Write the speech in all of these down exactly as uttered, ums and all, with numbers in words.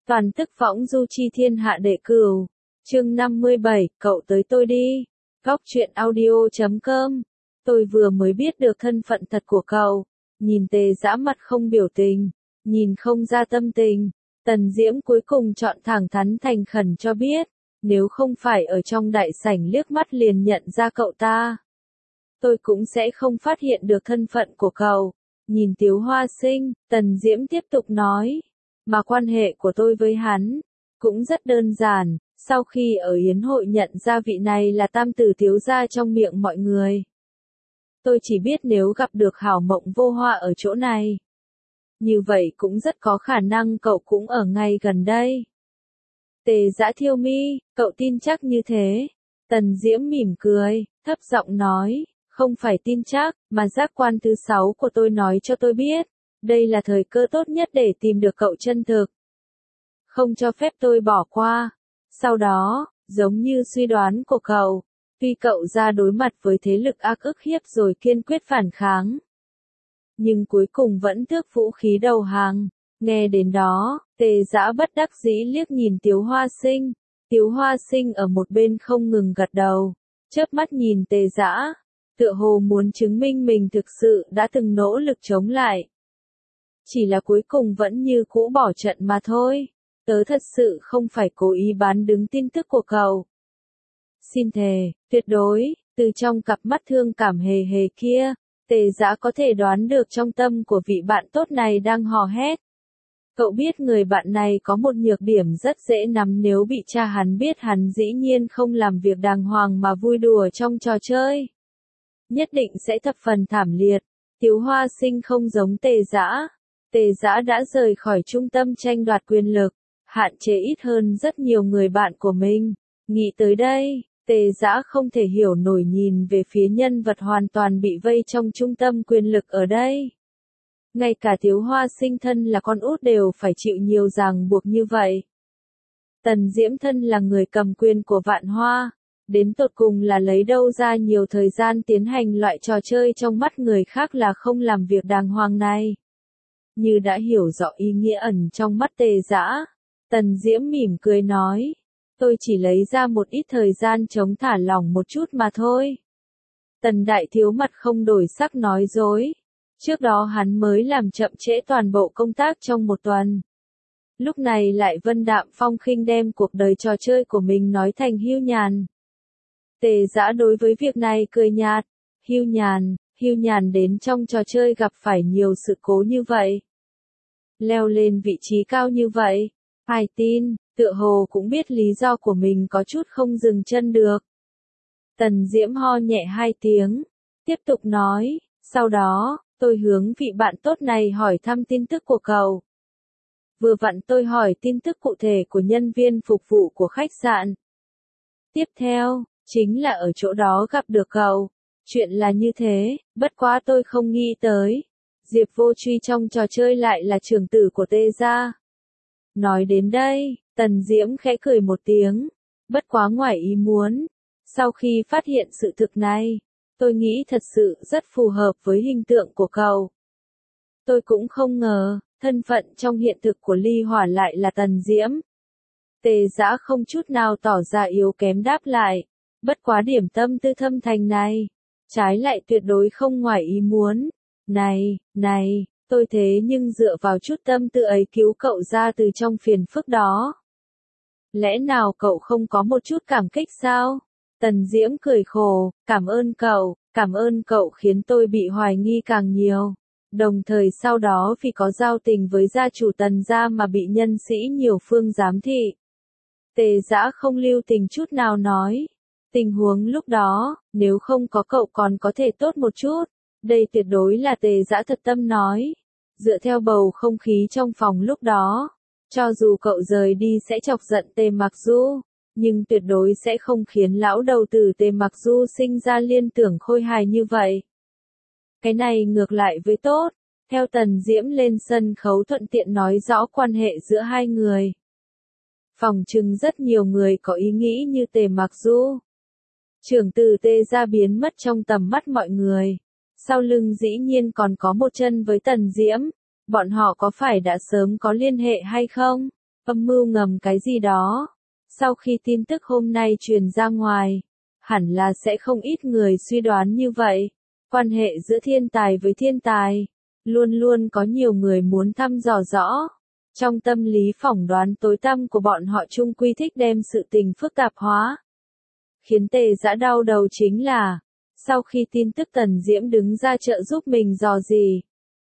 Toàn tức võng du chi thiên hạ đệ cửu. Chương năm mươi bảy, cậu tới tôi đi. Góc truyện audio chấm com. Tôi vừa mới biết được thân phận thật của cậu. Nhìn Tề Dã mặt không biểu tình, nhìn không ra tâm tình. Tần Diễm cuối cùng chọn thẳng thắn thành khẩn cho biết, nếu không phải ở trong đại sảnh liếc mắt liền nhận ra cậu ta, tôi cũng sẽ không phát hiện được thân phận của cậu. Nhìn Tiếu Hoa Sinh, Tần Diễm tiếp tục nói, mà quan hệ của tôi với hắn cũng rất đơn giản. Sau khi ở yến hội nhận ra vị này là tam tử thiếu gia trong miệng mọi người, tôi chỉ biết nếu gặp được Hảo Mộng Vô Hoa ở chỗ này, như vậy cũng rất có khả năng cậu cũng ở ngay gần đây. Tề Dã thiêu mi, cậu tin chắc như thế? Tần Diễm mỉm cười, thấp giọng nói, không phải tin chắc, mà giác quan thứ sáu của tôi nói cho tôi biết, đây là thời cơ tốt nhất để tìm được cậu chân thực. Không cho phép tôi bỏ qua. Sau đó, giống như suy đoán của cậu, tuy cậu ra đối mặt với thế lực ác ức hiếp rồi kiên quyết phản kháng, nhưng cuối cùng vẫn tước vũ khí đầu hàng. Nghe đến đó, Tề Dã bất đắc dĩ liếc nhìn Tiếu Hoa Sinh. Tiếu Hoa Sinh ở một bên không ngừng gật đầu, chớp mắt nhìn Tề Dã, tựa hồ muốn chứng minh mình thực sự đã từng nỗ lực chống lại. Chỉ là cuối cùng vẫn như cũ bỏ trận mà thôi. Tớ thật sự không phải cố ý bán đứng tin tức của cậu. Xin thề, tuyệt đối, từ trong cặp mắt thương cảm hề hề kia, Tề Dã có thể đoán được trong tâm của vị bạn tốt này đang hò hét. Cậu biết người bạn này có một nhược điểm rất dễ nắm, nếu bị cha hắn biết hắn dĩ nhiên không làm việc đàng hoàng mà vui đùa trong trò chơi, nhất định sẽ thập phần thảm liệt. Tiếu Hoa Sinh không giống Tề Dã. Tề Dã đã rời khỏi trung tâm tranh đoạt quyền lực, hạn chế ít hơn rất nhiều người bạn của mình. Nghĩ tới đây, Tề Dã không thể hiểu nổi nhìn về phía nhân vật hoàn toàn bị vây trong trung tâm quyền lực ở đây. Ngay cả Tiếu Hoa Sinh thân là con út đều phải chịu nhiều ràng buộc như vậy. Tần Diễm thân là người cầm quyền của Vạn Hoa, đến tột cùng là lấy đâu ra nhiều thời gian tiến hành loại trò chơi trong mắt người khác là không làm việc đàng hoàng này. Như đã hiểu rõ ý nghĩa ẩn trong mắt Tề Dã, Tần Diễm mỉm cười nói, tôi chỉ lấy ra một ít thời gian chống thả lỏng một chút mà thôi. Tần Đại Thiếu mặt không đổi sắc nói dối, trước đó hắn mới làm chậm trễ toàn bộ công tác trong một tuần. Lúc này lại vân đạm phong khinh đem cuộc đời trò chơi của mình nói thành hưu nhàn. Tề Dã đối với việc này cười nhạt, hưu nhàn, hưu nhàn đến trong trò chơi gặp phải nhiều sự cố như vậy, leo lên vị trí cao như vậy, ai tin, tựa hồ cũng biết lý do của mình có chút không dừng chân được. Tần Diễm ho nhẹ hai tiếng, tiếp tục nói, sau đó, tôi hướng vị bạn tốt này hỏi thăm tin tức của cậu. Vừa vặn tôi hỏi tin tức cụ thể của nhân viên phục vụ của khách sạn. Tiếp theo, chính là ở chỗ đó gặp được cậu. Chuyện là như thế, bất quá tôi không nghĩ tới, Diệp Vô Truy trong trò chơi lại là trưởng tử của Tề gia. Nói đến đây, Tần Diễm khẽ cười một tiếng, bất quá ngoài ý muốn. Sau khi phát hiện sự thực này, tôi nghĩ thật sự rất phù hợp với hình tượng của cậu. Tôi cũng không ngờ, thân phận trong hiện thực của Ly Hỏa lại là Tần Diễm. Tề Dã không chút nào tỏ ra yếu kém đáp lại, bất quá điểm tâm tư thâm thành này, trái lại tuyệt đối không ngoài ý muốn. Này, này, tôi thế nhưng dựa vào chút tâm tư ấy cứu cậu ra từ trong phiền phức đó. Lẽ nào cậu không có một chút cảm kích sao? Tần Diễm cười khổ, cảm ơn cậu, cảm ơn cậu khiến tôi bị hoài nghi càng nhiều. Đồng thời sau đó vì có giao tình với gia chủ Tần gia mà bị nhân sĩ nhiều phương giám thị. Tề Dã không lưu tình chút nào nói, tình huống lúc đó, nếu không có cậu còn có thể tốt một chút. Đây tuyệt đối là Tề Dã thật tâm nói. Dựa theo bầu không khí trong phòng lúc đó, cho dù cậu rời đi sẽ chọc giận Tề Mặc Du, nhưng tuyệt đối sẽ không khiến lão đầu tử Tề Mặc Du sinh ra liên tưởng khôi hài như vậy. Cái này ngược lại với tốt. Theo Tần Diễm lên sân khấu thuận tiện nói rõ quan hệ giữa hai người. Phòng trừng rất nhiều người có ý nghĩ như Tề Mặc Du. Trưởng tử Tề gia biến mất trong tầm mắt mọi người. Sau lưng dĩ nhiên còn có một chân với Tần Diễm. Bọn họ có phải đã sớm có liên hệ hay không? Âm mưu ngầm cái gì đó. Sau khi tin tức hôm nay truyền ra ngoài, hẳn là sẽ không ít người suy đoán như vậy. Quan hệ giữa thiên tài với thiên tài, luôn luôn có nhiều người muốn thăm dò rõ. Trong tâm lý phỏng đoán tối tăm của bọn họ chung quy thích đem sự tình phức tạp hóa. Khiến Tề Dã đau đầu chính là, sau khi tin tức Tần Diễm đứng ra trợ giúp mình dò gì,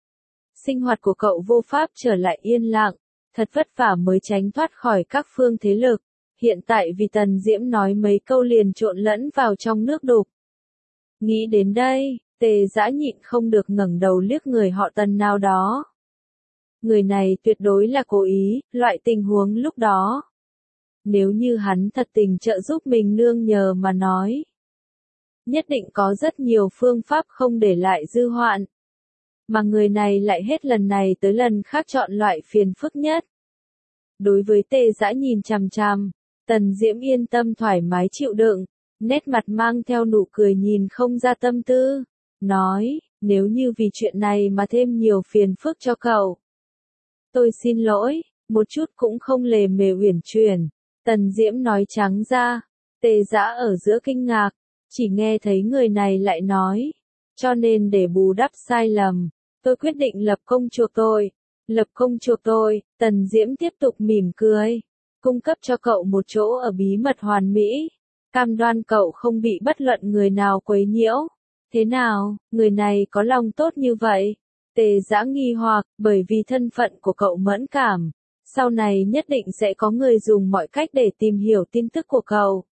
sinh hoạt của cậu vô pháp trở lại yên lặng, thật vất vả mới tránh thoát khỏi các phương thế lực. Hiện tại vì Tần Diễm nói mấy câu liền trộn lẫn vào trong nước đục. Nghĩ đến đây, Tề Dã nhịn không được ngẩng đầu liếc người họ Tần nào đó. Người này tuyệt đối là cố ý, loại tình huống lúc đó. Nếu như hắn thật tình trợ giúp mình nương nhờ mà nói, nhất định có rất nhiều phương pháp không để lại dư hoạn. Mà người này lại hết lần này tới lần khác chọn loại phiền phức nhất. Đối với Tề Dã nhìn chằm chằm, Tần Diễm yên tâm thoải mái chịu đựng, nét mặt mang theo nụ cười nhìn không ra tâm tư, nói, nếu như vì chuyện này mà thêm nhiều phiền phức cho cậu. Tôi xin lỗi, một chút cũng không lề mề uyển chuyển. Tần Diễm nói trắng ra, Tề Dã ở giữa kinh ngạc, chỉ nghe thấy người này lại nói, cho nên để bù đắp sai lầm, tôi quyết định lập công chuộc tôi. Lập công chuộc tôi, Tần Diễm tiếp tục mỉm cười, cung cấp cho cậu một chỗ ở bí mật hoàn mỹ, cam đoan cậu không bị bất luận người nào quấy nhiễu. Thế nào, người này có lòng tốt như vậy? Tề Dã nghi hoặc, bởi vì thân phận của cậu mẫn cảm, sau này nhất định sẽ có người dùng mọi cách để tìm hiểu tin tức của cậu.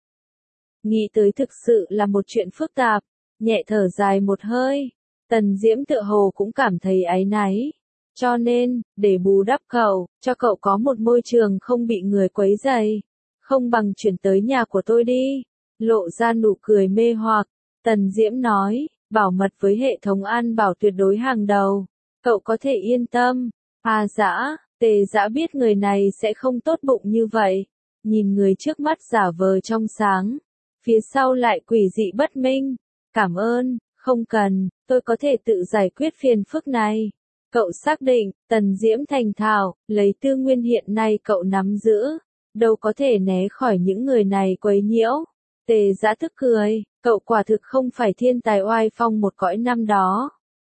Nghĩ tới thực sự là một chuyện phức tạp, nhẹ thở dài một hơi, Tần Diễm tựa hồ cũng cảm thấy áy náy. Cho nên, để bù đắp cậu, cho cậu có một môi trường không bị người quấy rầy, không bằng chuyển tới nhà của tôi đi. Lộ ra nụ cười mê hoặc, Tần Diễm nói, bảo mật với hệ thống an bảo tuyệt đối hàng đầu, cậu có thể yên tâm. À Dã, Tề Dã biết người này sẽ không tốt bụng như vậy, nhìn người trước mắt giả vờ trong sáng, phía sau lại quỷ dị bất minh. Cảm ơn, không cần, tôi có thể tự giải quyết phiền phức này. Cậu xác định, Tần Diễm thành thạo, lấy tư nguyên hiện nay cậu nắm giữ, đâu có thể né khỏi những người này quấy nhiễu. Tề Dã tức cười, cậu quả thực không phải thiên tài oai phong một cõi năm đó.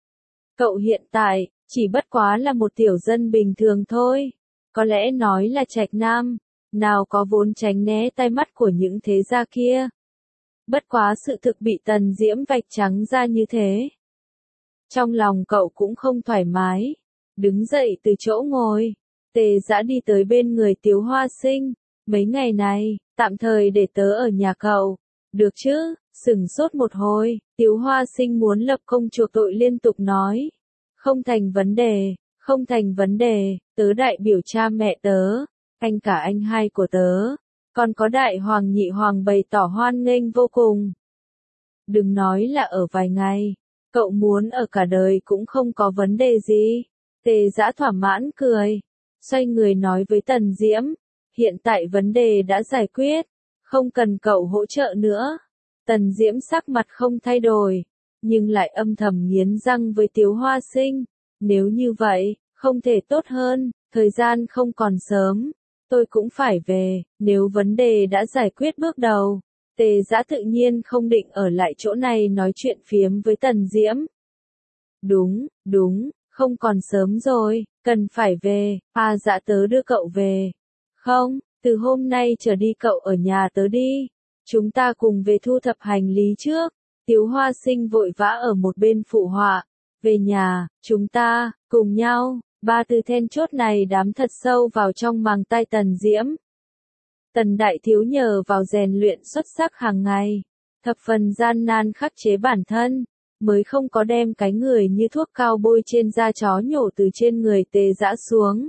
Cậu hiện tại, chỉ bất quá là một tiểu dân bình thường thôi. Có lẽ nói là trạch nam, nào có vốn tránh né tai mắt của những thế gia kia. Bất quá sự thực bị Tần Diễm vạch trắng ra như thế. Trong lòng cậu cũng không thoải mái, đứng dậy từ chỗ ngồi, Tề Dã đi tới bên người Tiếu Hoa Sinh, mấy ngày này, tạm thời để tớ ở nhà cậu, được chứ? Sửng sốt một hồi, Tiếu Hoa Sinh muốn lập công chuộc tội liên tục nói, không thành vấn đề, không thành vấn đề, tớ đại biểu cha mẹ tớ, anh cả anh hai của tớ, còn có đại hoàng nhị hoàng bày tỏ hoan nghênh vô cùng. Đừng nói là ở vài ngày. Cậu muốn ở cả đời cũng không có vấn đề gì. Tề Dã thỏa mãn cười, xoay người nói với Tần Diễm, hiện tại vấn đề đã giải quyết, không cần cậu hỗ trợ nữa. Tần Diễm sắc mặt không thay đổi, nhưng lại âm thầm nghiến răng với Tiếu Hoa Sinh, nếu như vậy, không thể tốt hơn, thời gian không còn sớm, tôi cũng phải về, nếu vấn đề đã giải quyết bước đầu. Tề Dã tự nhiên không định ở lại chỗ này nói chuyện phiếm với Tần Diễm. Đúng, đúng, không còn sớm rồi, cần phải về, à Dã tớ đưa cậu về. Không, từ hôm nay trở đi cậu ở nhà tớ đi, chúng ta cùng về thu thập hành lý trước. Tiếu Hoa Sinh vội vã ở một bên phụ họa, về nhà, chúng ta, cùng nhau, ba từ then chốt này đám thật sâu vào trong màng tai Tần Diễm. Tần Đại Thiếu nhờ vào rèn luyện xuất sắc hàng ngày, thập phần gian nan khắc chế bản thân, mới không có đem cái người như thuốc cao bôi trên da chó nhổ từ trên người Tề Dã xuống.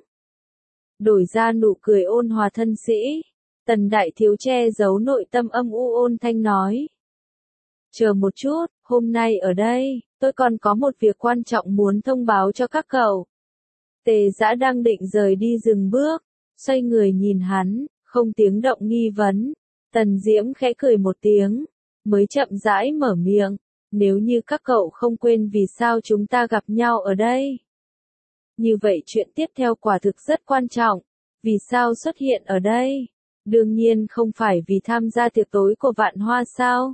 Đổi ra nụ cười ôn hòa thân sĩ, Tần Đại Thiếu che giấu nội tâm âm u ôn thanh nói. Chờ một chút, hôm nay ở đây, tôi còn có một việc quan trọng muốn thông báo cho các cậu. Tề Dã đang định rời đi dừng bước, xoay người nhìn hắn, không tiếng động nghi vấn. Tần Diễm khẽ cười một tiếng, mới chậm rãi mở miệng, nếu như các cậu không quên vì sao chúng ta gặp nhau ở đây. Như vậy chuyện tiếp theo quả thực rất quan trọng, Vì sao xuất hiện ở đây? Đương nhiên không phải vì tham gia tiệc tối của Vạn Hoa sao?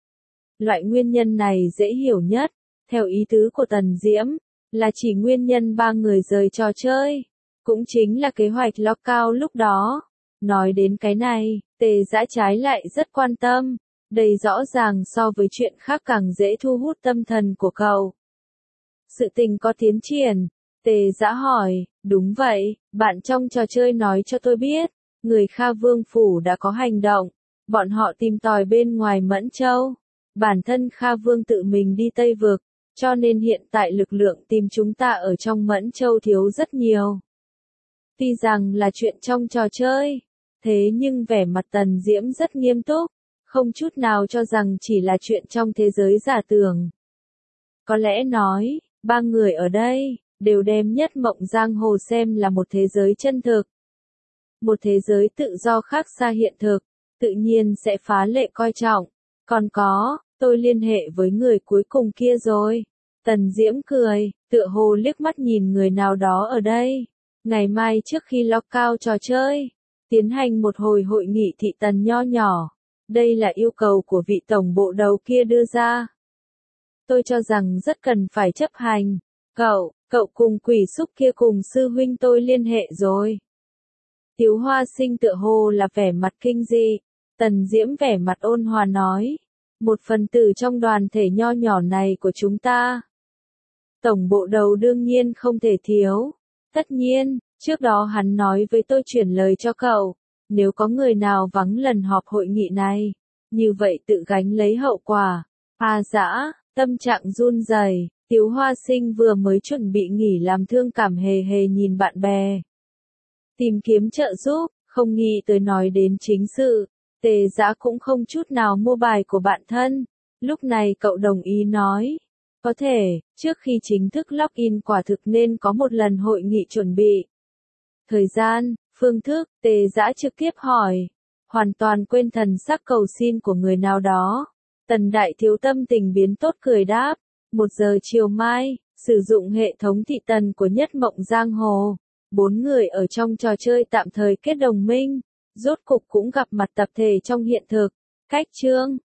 Loại nguyên nhân này dễ hiểu nhất, theo ý tứ của Tần Diễm, là chỉ nguyên nhân ba người rời trò chơi, cũng chính là kế hoạch lockout lúc đó. Nói đến cái này, Tề Dã trái lại rất quan tâm, đây rõ ràng so với chuyện khác càng dễ thu hút tâm thần của cậu. Sự tình có tiến triển, Tề Dã hỏi, đúng vậy, bạn trong trò chơi nói cho tôi biết, người Kha Vương Phủ đã có hành động, bọn họ tìm tòi bên ngoài Mẫn Châu. Bản thân Kha Vương tự mình đi Tây Vực, cho nên hiện tại lực lượng tìm chúng ta ở trong Mẫn Châu thiếu rất nhiều. Tuy rằng là chuyện trong trò chơi, thế nhưng vẻ mặt Tần Diễm rất nghiêm túc, không chút nào cho rằng chỉ là chuyện trong thế giới giả tưởng. Có lẽ nói, ba người ở đây, đều đem Nhất Mộng Giang Hồ xem là một thế giới chân thực. Một thế giới tự do khác xa hiện thực, tự nhiên sẽ phá lệ coi trọng. Còn có, tôi liên hệ với người cuối cùng kia rồi. Tần Diễm cười, tựa hồ liếc mắt nhìn người nào đó ở đây. Ngày mai trước khi lockout trò chơi, tiến hành một hồi hội nghị thị tần nho nhỏ. Đây là yêu cầu của vị tổng bộ đầu kia đưa ra. Tôi cho rằng rất cần phải chấp hành. Cậu, cậu cùng quỷ xúc kia cùng sư huynh tôi liên hệ rồi. Tiếu Hoa Sinh tựa hồ là vẻ mặt kinh dị. Tần Diễm vẻ mặt ôn hòa nói. Một phần tử trong đoàn thể nho nhỏ này của chúng ta. Tổng bộ đầu đương nhiên không thể thiếu. Tất nhiên, trước đó hắn nói với tôi chuyển lời cho cậu. Nếu có người nào vắng lần họp hội nghị này, như vậy tự gánh lấy hậu quả. A Dã, tâm trạng run rẩy. Tiếu Hoa Sinh vừa mới chuẩn bị nghỉ làm thương cảm hề hề nhìn bạn bè. Tìm kiếm trợ giúp, không nghĩ tới nói đến chính sự. Tề Dã cũng không chút nào mua bài của bạn thân. Lúc này cậu đồng ý nói. Có thể, trước khi chính thức login quả thực nên có một lần hội nghị chuẩn bị. Thời gian, phương thức, Tề Dã trực tiếp hỏi. Hoàn toàn quên thần sắc cầu xin của người nào đó. Tần Đại Thiếu tâm tình biến tốt cười đáp. Một giờ chiều mai, sử dụng hệ thống thị tần của Nhất Mộng Giang Hồ. Bốn người ở trong trò chơi tạm thời kết đồng minh. Rốt cục cũng gặp mặt tập thể trong hiện thực. Cách chương